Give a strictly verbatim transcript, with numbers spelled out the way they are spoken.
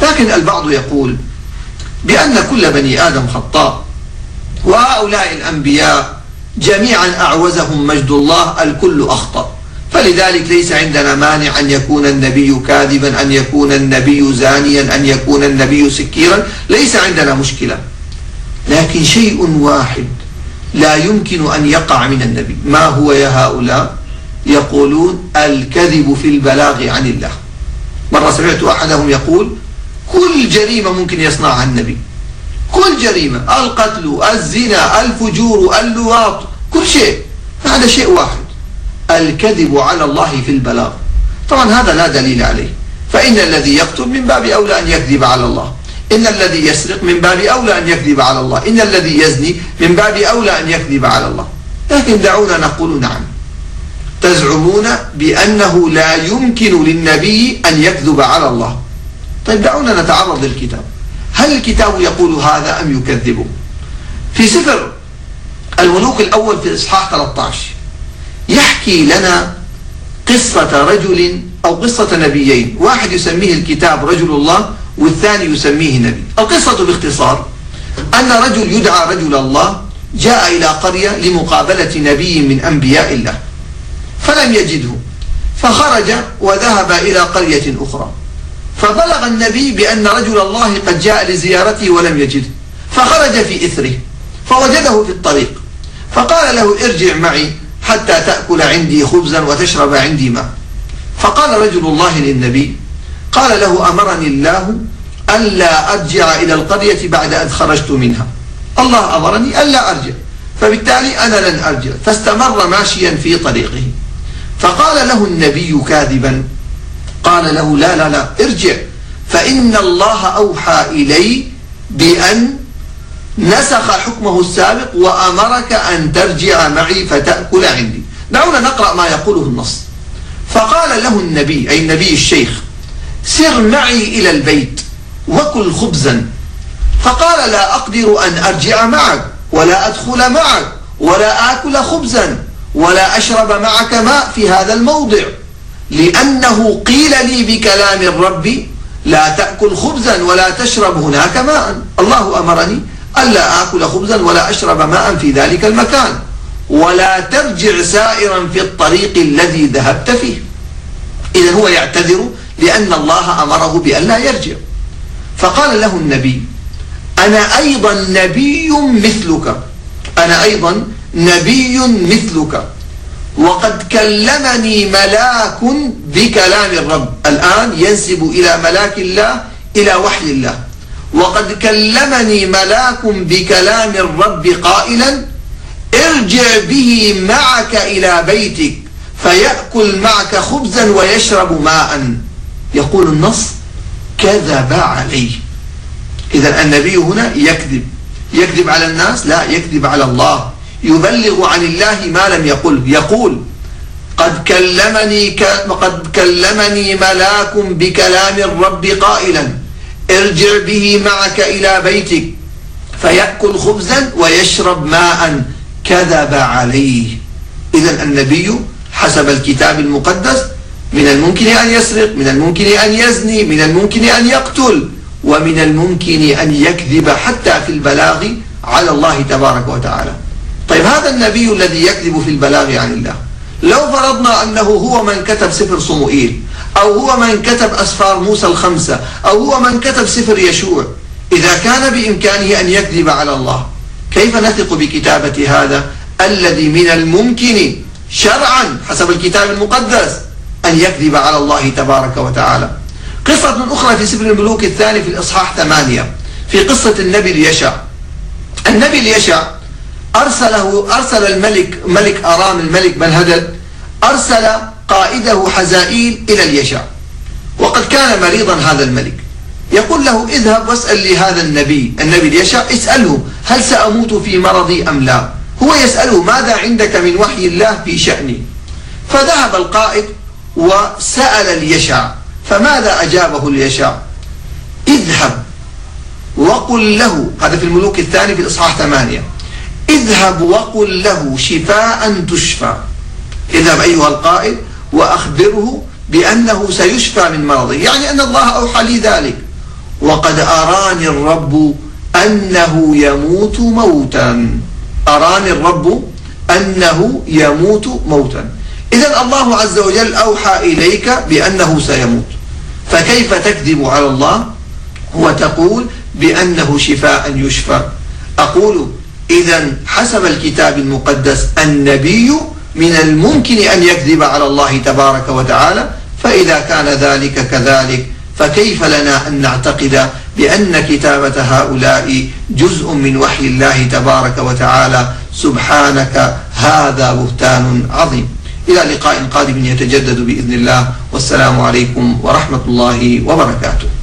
لكن البعض يقول بأن كل بني آدم خطاء، وهؤلاء الأنبياء جميعا أعوزهم مجد الله، الكل أخطأ، فلذلك ليس عندنا مانع أن يكون النبي كاذبا، أن يكون النبي زانيا، أن يكون النبي سكيرا، ليس عندنا مشكلة. لكن شيء واحد لا يمكن أن يقع من النبي، ما هو يا هؤلاء؟ يقولون الكذب في البلاغ عن الله. مرة سمعت أحدهم يقول كل جريمة ممكن يصنعها النبي، كل جريمة، القتل، الزنا، الفجور، اللواط، كل شيء، هذا شيء واحد، الكذب على الله في البلاغ. طبعا هذا لا دليل عليه، فإن الذي يقتل من باب أولى أن يكذب على الله، إن الذي يسرق من باب أولى أن يكذب على الله، إن الذي يزني من باب أولى أن يكذب على الله. لكن دعونا نقول نعم، تزعمون بأنه لا يمكن للنبي أن يكذب على الله. طيب دعونا نتعرض للكتاب، هل الكتاب يقول هذا أم يكذبه؟ في سفر الملوك الأول في إصحاح ثلاثة عشر يحكي لنا قصة رجل أو قصة نبيين، واحد يسميه الكتاب رجل الله والثاني يسميه نبي. القصة باختصار أن رجل يدعى رجل الله جاء إلى قرية لمقابلة نبي من أنبياء الله فلم يجده، فخرج وذهب إلى قرية أخرى، فبلغ النبي بأن رجل الله قد جاء لزيارته ولم يجده، فخرج في إثره فوجده في الطريق، فقال له ارجع معي حتى تأكل عندي خبزا وتشرب عندي ماء. فقال رجل الله للنبي، قال له أمرني الله ألا أرجع إلى القرية بعد أن خرجت منها، الله أمرني ألا أرجع، فبالتالي أنا لن أرجع. فاستمر ماشيا في طريقه، فقال له النبي كاذبا، قال له لا لا لا ارجع، فإن الله أوحى إلي بأن نسخ حكمه السابق وأمرك أن ترجع معي فتأكل عندي. دعونا نقرأ ما يقوله النص. فقال له النبي، أي النبي الشيخ، سر معي إلى البيت وكل خبزا. فقال لا أقدر أن أرجع معك ولا أدخل معك ولا آكل خبزا ولا أشرب معك ماء في هذا الموضع، لأنه قيل لي بكلام الرب لا تأكل خبزا ولا تشرب هناك ماء. الله أمرني ألا آكل خبزا ولا أشرب ماء في ذلك المكان، ولا ترجع سائرا في الطريق الذي ذهبت فيه. إذن هو يعتذر لأن الله أمره بأن لا يرجع. فقال له النبي أنا أيضا نبي مثلك، أنا أيضا نبي مثلك، وقد كلمني ملاك بكلام الرب. الآن ينسب إلى ملاك الله إلى وحي الله. وقد كلمني ملاك بكلام الرب قائلا ارجع به معك إلى بيتك فيأكل معك خبزا ويشرب ماء. يقول النص كذب عليه. إذن النبي هنا يكذب، يكذب على الناس؟ لا، يكذب على الله، يبلغ عن الله ما لم يقل. يقول قد كلمني ك... قد كلمني ملاك بكلام الرب قائلا ارجع به معك إلى بيتك فيأكل خبزا ويشرب ماء. كذب عليه. إذن النبي حسب الكتاب المقدس من الممكن أن يسرق، من الممكن أن يزني، من الممكن أن يقتل، ومن الممكن أن يكذب حتى في البلاغ على الله تبارك وتعالى. طيب هذا النبي الذي يكذب في البلاغ عن الله، لو فرضنا أنه هو من كتب سفر صموئيل، أو هو من كتب أسفار موسى الخمسة، أو هو من كتب سفر يشوع، إذا كان بإمكانه أن يكذب على الله، كيف نثق بكتابة هذا الذي من الممكن شرعا حسب الكتاب المقدس أن يكذب على الله تبارك وتعالى؟ قصة من أخرى في سفر الملوك الثاني في الإصحاح ثمانية، في قصة النبي اليشع. النبي اليشع أرسله أرسل الملك ملك أرام الملك بن هدد أرسل قائده حزائيل إلى اليشع، وقد كان مريضا هذا الملك. يقول له اذهب واسأل لي هذا النبي النبي اليشع، اسأله هل سأموت في مرضي أم لا. هو يسأله ماذا عندك من وحي الله في شأني. فذهب القائد وسأل اليشع، فماذا أجابه اليشع؟ اذهب وقل له، هذا في الملوك الثاني في الإصحاح ثمانية، اذهب وقل له شفاء تشفى. اذهب أيها القائد وأخبره بأنه سيشفى من مرضه، يعني أن الله أوحى لي ذلك. وقد أراني الرب أنه يموت موتا. أراني الرب أنه يموت موتا. إذن الله عز وجل أوحى إليك بأنه سيموت، فكيف تكذب على الله وتقول بأنه شفاء يشفى؟ أقول إذن حسب الكتاب المقدس النبي من الممكن أن يكذب على الله تبارك وتعالى، فإذا كان ذلك كذلك فكيف لنا أن نعتقد بأن كتابة هؤلاء جزء من وحي الله تبارك وتعالى؟ سبحانك، هذا بهتان عظيم. إلى لقاء قادم يتجدد بإذن الله، والسلام عليكم ورحمة الله وبركاته.